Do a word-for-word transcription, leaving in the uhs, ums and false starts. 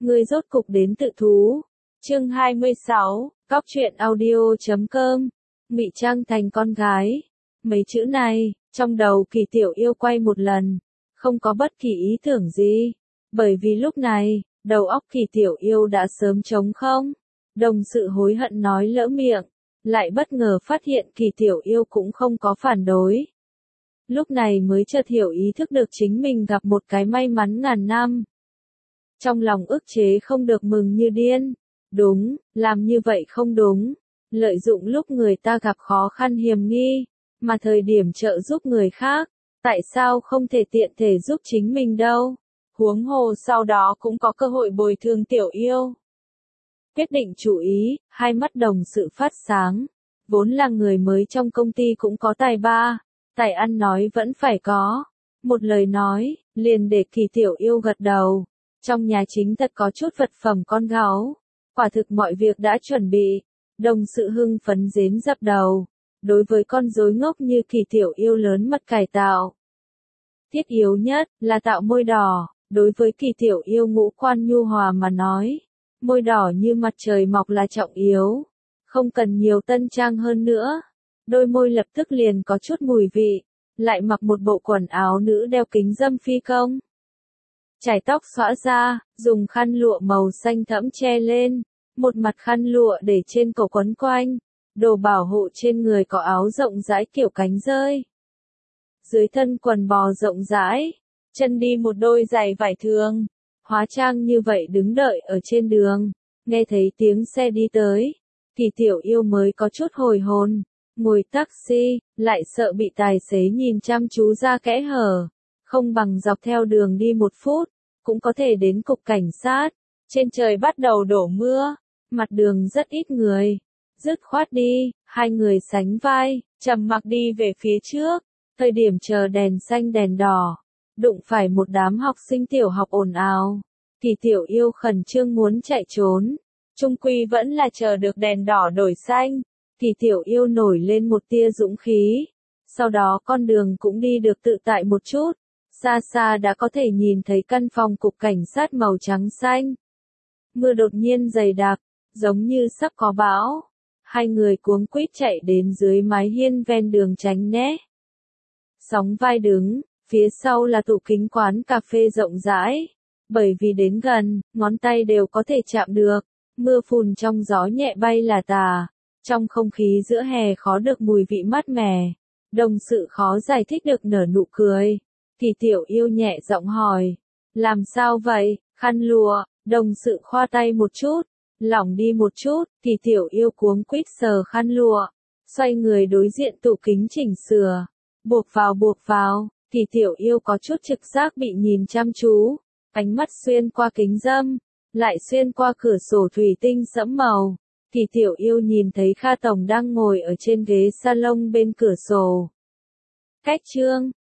Ngươi rốt cục đến tự thú. Chương hai mươi sáu, Cóc truyện audio chấm com. Ngụy trang thành con gái. Mấy chữ này, trong đầu Kỳ Tiểu Yêu quay một lần, không có bất kỳ ý tưởng gì, bởi vì lúc này, đầu óc Kỳ Tiểu Yêu đã sớm trống không. Đồng sự hối hận nói lỡ miệng, lại bất ngờ phát hiện Kỳ Tiểu Yêu cũng không có phản đối. Lúc này mới chợt hiểu ý thức được chính mình gặp một cái may mắn ngàn năm. Trong lòng ức chế không được mừng như điên. Đúng, làm như vậy không đúng. Lợi dụng lúc người ta gặp khó khăn hiểm nghi, mà thời điểm trợ giúp người khác, tại sao không thể tiện thể giúp chính mình đâu? Huống hồ sau đó cũng có cơ hội bồi thường Tiểu Yêu. Quyết định chú ý, hai mắt đồng sự phát sáng. Vốn là người mới trong công ty cũng có tài ba, tài ăn nói vẫn phải có. Một lời nói, liền để Kỳ Tiểu Yêu gật đầu. Trong nhà chính thật có chút vật phẩm con gấu. Quả thực mọi việc đã chuẩn bị. Đồng sự hưng phấn rến dập đầu. Đối với con rối ngốc như Kỳ Tiểu Yêu lớn mật cải tạo. Thiết yếu nhất là tạo môi đỏ. Đối với Kỳ Tiểu Yêu ngũ quan nhu hòa mà nói, môi đỏ như mặt trời mọc là trọng yếu. Không cần nhiều tân trang hơn nữa. Đôi môi lập tức liền có chút mùi vị. Lại mặc một bộ quần áo nữ đeo kính dâm phi công. Chải tóc xõa ra, dùng khăn lụa màu xanh thẫm che lên. Một mặt khăn lụa để trên cổ quấn quanh. Đồ bảo hộ trên người có áo rộng rãi kiểu cánh rơi. Dưới thân quần bò rộng rãi. Chân đi một đôi giày vải thường. Hóa trang như vậy đứng đợi ở trên đường. Nghe thấy tiếng xe đi tới. Kỳ Tiểu Yêu mới có chút hồi hồn. Ngồi taxi, lại sợ bị tài xế nhìn chăm chú ra kẽ hở. Không bằng dọc theo đường đi một phút, cũng có thể đến cục cảnh sát. Trên trời bắt đầu đổ mưa, mặt đường rất ít người. Dứt khoát đi, hai người sánh vai, trầm mặc đi về phía trước. Thời điểm chờ đèn xanh đèn đỏ, đụng phải một đám học sinh tiểu học ồn ào. Kỳ Tiểu Yêu khẩn trương muốn chạy trốn. Chung quy vẫn là chờ được đèn đỏ đổi xanh. Kỳ Tiểu Yêu nổi lên một tia dũng khí. Sau đó con đường cũng đi được tự tại một chút. Xa xa đã có thể nhìn thấy căn phòng cục cảnh sát màu trắng xanh. Mưa đột nhiên dày đặc, giống như sắp có bão. Hai người cuống quýt chạy đến dưới mái hiên ven đường tránh né. Sóng vai đứng, phía sau là tủ kính quán cà phê rộng rãi. Bởi vì đến gần, ngón tay đều có thể chạm được. Mưa phùn trong gió nhẹ bay là tà. Trong không khí giữa hè khó được mùi vị mát mẻ. Đồng sự khó giải thích được nở nụ cười. Kỳ Tiểu Yêu nhẹ giọng hỏi. Làm sao vậy, khăn lụa, đồng sự khoa tay một chút. Lỏng đi một chút, Kỳ Tiểu Yêu cuống quýt sờ khăn lụa. Xoay người đối diện tủ kính chỉnh sửa. Buộc vào buộc vào, Kỳ Tiểu Yêu có chút trực giác bị nhìn chăm chú. Ánh mắt xuyên qua kính râm, lại xuyên qua cửa sổ thủy tinh sẫm màu. Kỳ Tiểu Yêu nhìn thấy Kha Tổng đang ngồi ở trên ghế salon bên cửa sổ. Cách chương,